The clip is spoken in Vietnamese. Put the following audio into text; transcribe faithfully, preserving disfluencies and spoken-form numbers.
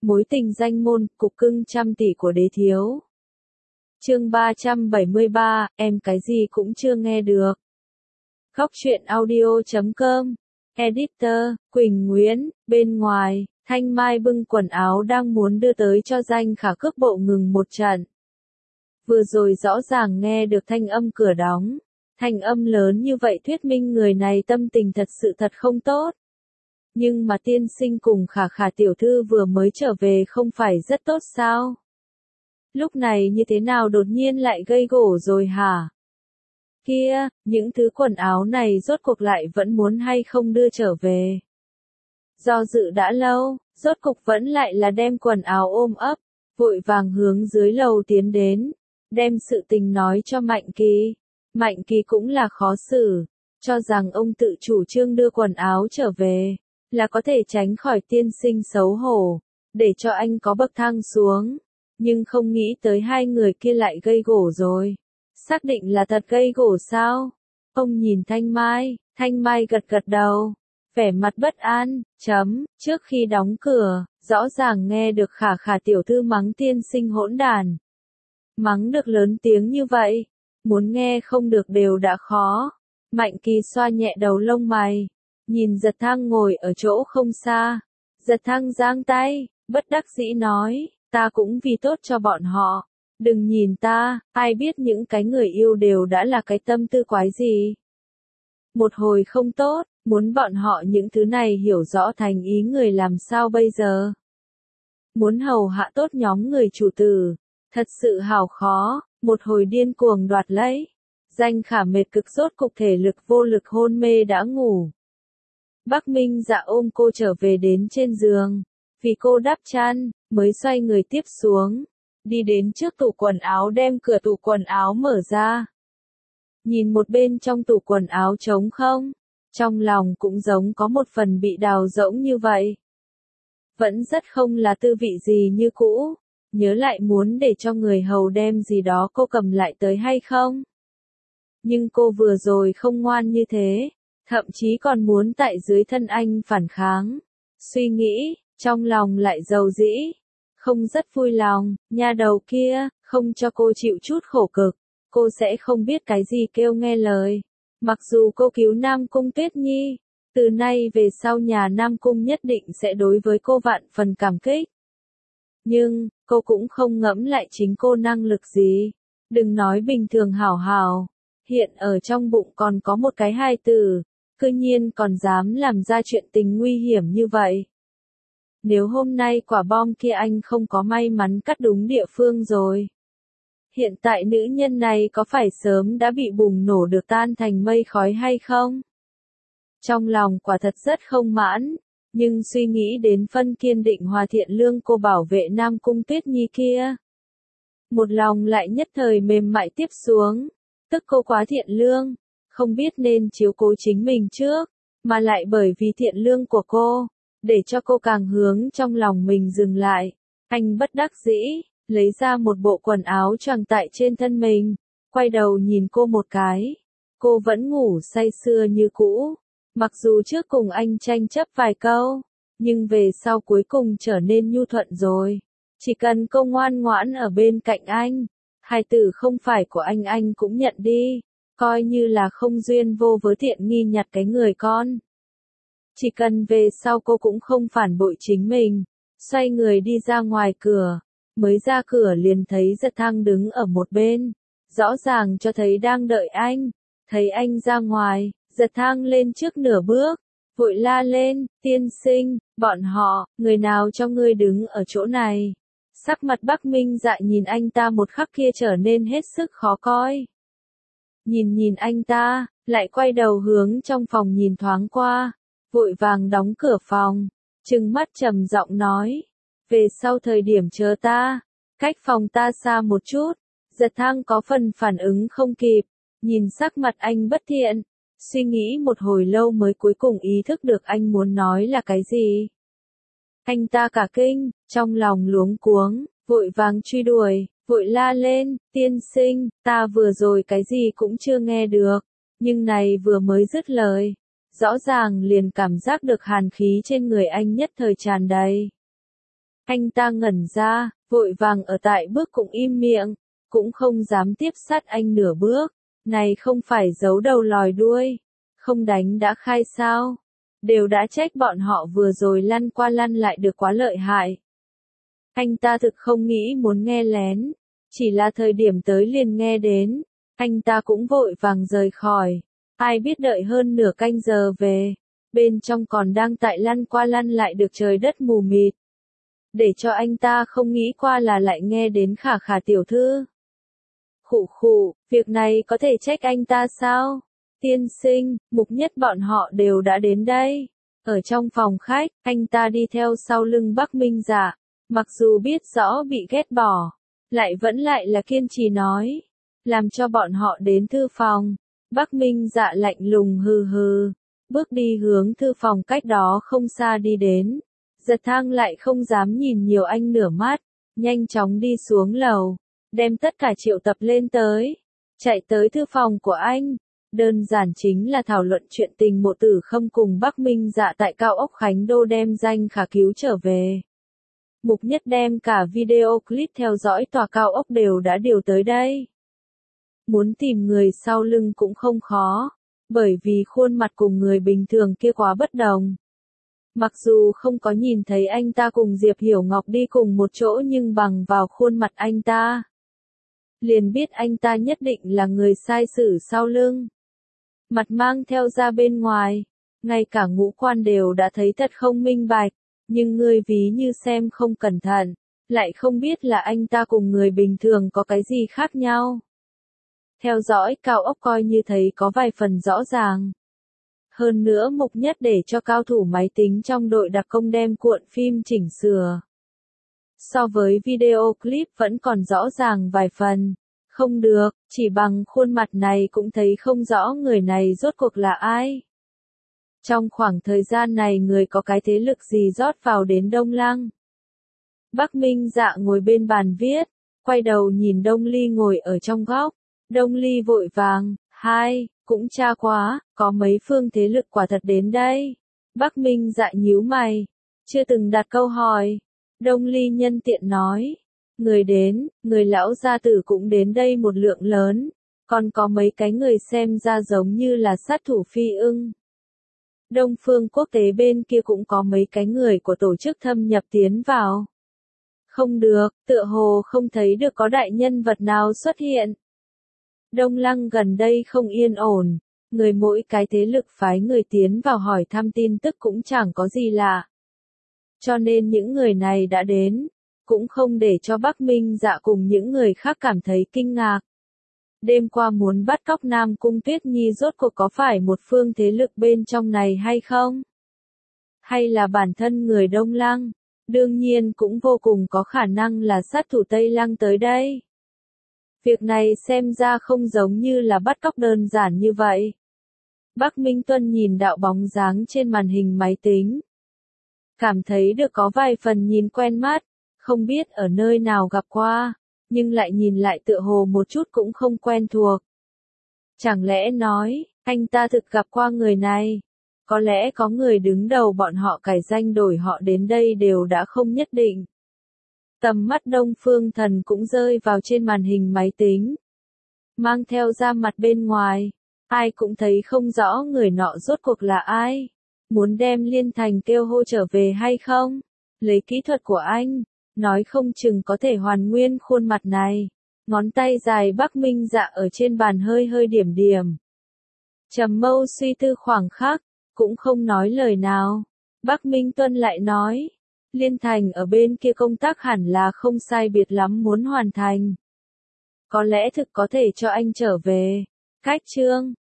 Mối tình danh môn, cục cưng trăm tỷ của đế thiếu. Chương ba trăm bảy mươi ba, em cái gì cũng chưa nghe được. Góc truyện audio chấm com. Editor, Quỳnh Nguyễn, bên ngoài, Thanh Mai bưng quần áo đang muốn đưa tới cho Danh Khả cước bộ ngừng một trận. Vừa rồi rõ ràng nghe được thanh âm cửa đóng. Thanh âm lớn như vậy thuyết minh người này tâm tình thật sự thật không tốt. Nhưng mà tiên sinh cùng Khả Khả tiểu thư vừa mới trở về không phải rất tốt sao? Lúc này như thế nào đột nhiên lại gây gổ rồi hả? Kia, những thứ quần áo này rốt cuộc lại vẫn muốn hay không đưa trở về? Do dự đã lâu, rốt cục vẫn lại là đem quần áo ôm ấp, vội vàng hướng dưới lầu tiến đến, đem sự tình nói cho Mạnh Kỳ. Mạnh Kỳ cũng là khó xử, cho rằng ông tự chủ trương đưa quần áo trở về, là có thể tránh khỏi tiên sinh xấu hổ, để cho anh có bậc thang xuống. Nhưng không nghĩ tới hai người kia lại gây gổ rồi. Xác định là thật gây gổ sao? Ông nhìn Thanh Mai, Thanh Mai gật gật đầu, vẻ mặt bất an, chấm, trước khi đóng cửa, rõ ràng nghe được Khả Khả tiểu thư mắng tiên sinh hỗn đàn. Mắng được lớn tiếng như vậy, muốn nghe không được đều đã khó. Mạnh Kỳ xoa nhẹ đầu lông mày, nhìn Giật Thăng ngồi ở chỗ không xa. Giật Thăng giang tay, bất đắc dĩ nói, ta cũng vì tốt cho bọn họ. Đừng nhìn ta, ai biết những cái người yêu đều đã là cái tâm tư quái gì. Một hồi không tốt, muốn bọn họ những thứ này hiểu rõ thành ý người làm sao bây giờ. Muốn hầu hạ tốt nhóm người chủ tử, thật sự hào khó, một hồi điên cuồng đoạt lấy. Danh Khả mệt cực rốt cục thể lực vô lực hôn mê đã ngủ. Bắc Minh Dạ ôm cô trở về đến trên giường, vì cô đắp chăn, mới xoay người tiếp xuống, đi đến trước tủ quần áo đem cửa tủ quần áo mở ra. Nhìn một bên trong tủ quần áo trống không, trong lòng cũng giống có một phần bị đào rỗng như vậy. Vẫn rất không là tư vị gì như cũ, nhớ lại muốn để cho người hầu đem gì đó cô cầm lại tới hay không. Nhưng cô vừa rồi không ngoan như thế, thậm chí còn muốn tại dưới thân anh phản kháng. Suy nghĩ, trong lòng lại dầu dĩ, không rất vui lòng, nha đầu kia, không cho cô chịu chút khổ cực, cô sẽ không biết cái gì kêu nghe lời. Mặc dù cô cứu Nam Cung Tuyết Nhi, từ nay về sau nhà Nam Cung nhất định sẽ đối với cô vạn phần cảm kích. Nhưng, cô cũng không ngẫm lại chính cô năng lực gì. Đừng nói bình thường hảo hảo, hiện ở trong bụng còn có một cái hài tử, cư nhiên còn dám làm ra chuyện tình nguy hiểm như vậy. Nếu hôm nay quả bom kia anh không có may mắn cắt đúng địa phương rồi, hiện tại nữ nhân này có phải sớm đã bị bùng nổ được tan thành mây khói hay không? Trong lòng quả thật rất không mãn, nhưng suy nghĩ đến phân kiên định hòa thiện lương cô bảo vệ Nam Cung Tuyết Nhi kia, một lòng lại nhất thời mềm mại tiếp xuống. Tức cô quá thiện lương, không biết nên chiếu cố chính mình trước, mà lại bởi vì thiện lương của cô, để cho cô càng hướng trong lòng mình dừng lại. Anh bất đắc dĩ, lấy ra một bộ quần áo choàng tại trên thân mình, quay đầu nhìn cô một cái. Cô vẫn ngủ say sưa như cũ, mặc dù trước cùng anh tranh chấp vài câu, nhưng về sau cuối cùng trở nên nhu thuận rồi. Chỉ cần cô ngoan ngoãn ở bên cạnh anh, hài tử không phải của anh anh cũng nhận đi, coi như là không duyên vô vớ tiện nghi nhặt cái người con. Chỉ cần về sau cô cũng không phản bội chính mình, xoay người đi ra ngoài cửa, mới ra cửa liền thấy Giật Thăng đứng ở một bên, rõ ràng cho thấy đang đợi anh. Thấy anh ra ngoài, Giật Thăng lên trước nửa bước, vội la lên, tiên sinh, bọn họ, người nào cho ngươi đứng ở chỗ này? Sắc mặt Bắc Minh Dạ nhìn anh ta một khắc kia trở nên hết sức khó coi. Nhìn nhìn anh ta, lại quay đầu hướng trong phòng nhìn thoáng qua, vội vàng đóng cửa phòng, trừng mắt trầm giọng nói, về sau thời điểm chờ ta, cách phòng ta xa một chút. Giật Thăng có phần phản ứng không kịp, nhìn sắc mặt anh bất thiện, suy nghĩ một hồi lâu mới cuối cùng ý thức được anh muốn nói là cái gì. Anh ta cả kinh, trong lòng luống cuống, vội vàng truy đuổi, vội la lên, tiên sinh, ta vừa rồi cái gì cũng chưa nghe được, nhưng này vừa mới dứt lời, rõ ràng liền cảm giác được hàn khí trên người anh nhất thời tràn đầy. Anh ta ngẩn ra, vội vàng ở tại bước cũng im miệng, cũng không dám tiếp sát anh nửa bước. Này không phải giấu đầu lòi đuôi, không đánh đã khai sao? Đều đã trách bọn họ vừa rồi lăn qua lăn lại được quá lợi hại. Anh ta thực không nghĩ muốn nghe lén, chỉ là thời điểm tới liền nghe đến, anh ta cũng vội vàng rời khỏi. Ai biết đợi hơn nửa canh giờ về, bên trong còn đang tại lăn qua lăn lại được trời đất mù mịt. Để cho anh ta không nghĩ qua là lại nghe đến Khả Khả tiểu thư. Khụ khụ, việc này có thể trách anh ta sao? Tiên sinh, Mục Nhất bọn họ đều đã đến đây. Ở trong phòng khách, anh ta đi theo sau lưng Bắc Minh Dạ, mặc dù biết rõ bị ghét bỏ, lại vẫn lại là kiên trì nói, làm cho bọn họ đến thư phòng. Bắc Minh Dạ lạnh lùng hừ hừ, bước đi hướng thư phòng cách đó không xa đi đến. Giật Thang lại không dám nhìn nhiều anh nửa mắt, nhanh chóng đi xuống lầu, đem tất cả triệu tập lên tới, chạy tới thư phòng của anh. Đơn giản chính là thảo luận chuyện tình Mộ Tử Khâm cùng Bắc Minh Dạ tại Cao ốc Khánh Đô đem danh Khả cứu trở về. Mục Nhất đem cả video clip theo dõi tòa cao ốc đều đã điều tới đây. Muốn tìm người sau lưng cũng không khó, bởi vì khuôn mặt cùng người bình thường kia quá bất đồng. Mặc dù không có nhìn thấy anh ta cùng Diệp Hiểu Ngọc đi cùng một chỗ nhưng bằng vào khuôn mặt anh ta, liền biết anh ta nhất định là người sai sử sau lưng. Mặt mang theo ra bên ngoài, ngay cả ngũ quan đều đã thấy thật không minh bạch, nhưng ngươi ví như xem không cẩn thận, lại không biết là anh ta cùng người bình thường có cái gì khác nhau. Theo dõi cao ốc coi như thấy có vài phần rõ ràng. Hơn nữa Mục Nhất để cho cao thủ máy tính trong đội đặc công đem cuộn phim chỉnh sửa. So với video clip vẫn còn rõ ràng vài phần. Không được, chỉ bằng khuôn mặt này cũng thấy không rõ người này rốt cuộc là ai. Trong khoảng thời gian này người có cái thế lực gì rót vào đến Đông Lăng. Bắc Minh Dạ ngồi bên bàn viết, quay đầu nhìn Đông Ly ngồi ở trong góc. Đông Ly vội vàng, hai, cũng tra quá, có mấy phương thế lực quả thật đến đây. Bắc Minh Dạ nhíu mày, chưa từng đặt câu hỏi. Đông Ly nhân tiện nói, người đến, người lão gia tử cũng đến đây một lượng lớn, còn có mấy cái người xem ra giống như là sát thủ phi ưng. Đông phương quốc tế bên kia cũng có mấy cái người của tổ chức thâm nhập tiến vào. Không được, tựa hồ không thấy được có đại nhân vật nào xuất hiện. Đông Lăng gần đây không yên ổn, người mỗi cái thế lực phái người tiến vào hỏi thăm tin tức cũng chẳng có gì lạ. Cho nên những người này đã đến, cũng không để cho Bắc Minh Dạ cùng những người khác cảm thấy kinh ngạc. Đêm qua muốn bắt cóc Nam Cung Tuyết Nhi rốt cuộc có phải một phương thế lực bên trong này hay không? Hay là bản thân người Đông Lăng? Đương nhiên cũng vô cùng có khả năng là sát thủ Tây Lăng tới đây. Việc này xem ra không giống như là bắt cóc đơn giản như vậy. Bắc Minh Tuân nhìn đạo bóng dáng trên màn hình máy tính. Cảm thấy được có vài phần nhìn quen mắt, không biết ở nơi nào gặp qua, nhưng lại nhìn lại tựa hồ một chút cũng không quen thuộc. Chẳng lẽ nói, anh ta thực gặp qua người này? Có lẽ có người đứng đầu bọn họ cải danh đổi họ đến đây đều đã không nhất định. Tầm mắt Đông Phương Thần cũng rơi vào trên màn hình máy tính. Mang theo ra mặt bên ngoài, ai cũng thấy không rõ người nọ rốt cuộc là ai. Muốn đem Liên Thành kêu hô trở về hay không? Lấy kỹ thuật của anh, nói không chừng có thể hoàn nguyên khuôn mặt này. Ngón tay dài Bắc Minh Dạ ở trên bàn hơi hơi điểm điểm. Trầm mâu suy tư khoảng khắc, cũng không nói lời nào. Bắc Minh Tuân lại nói, Liên Thành ở bên kia công tác hẳn là không sai biệt lắm muốn hoàn thành. Có lẽ thực có thể cho anh trở về. Cách chương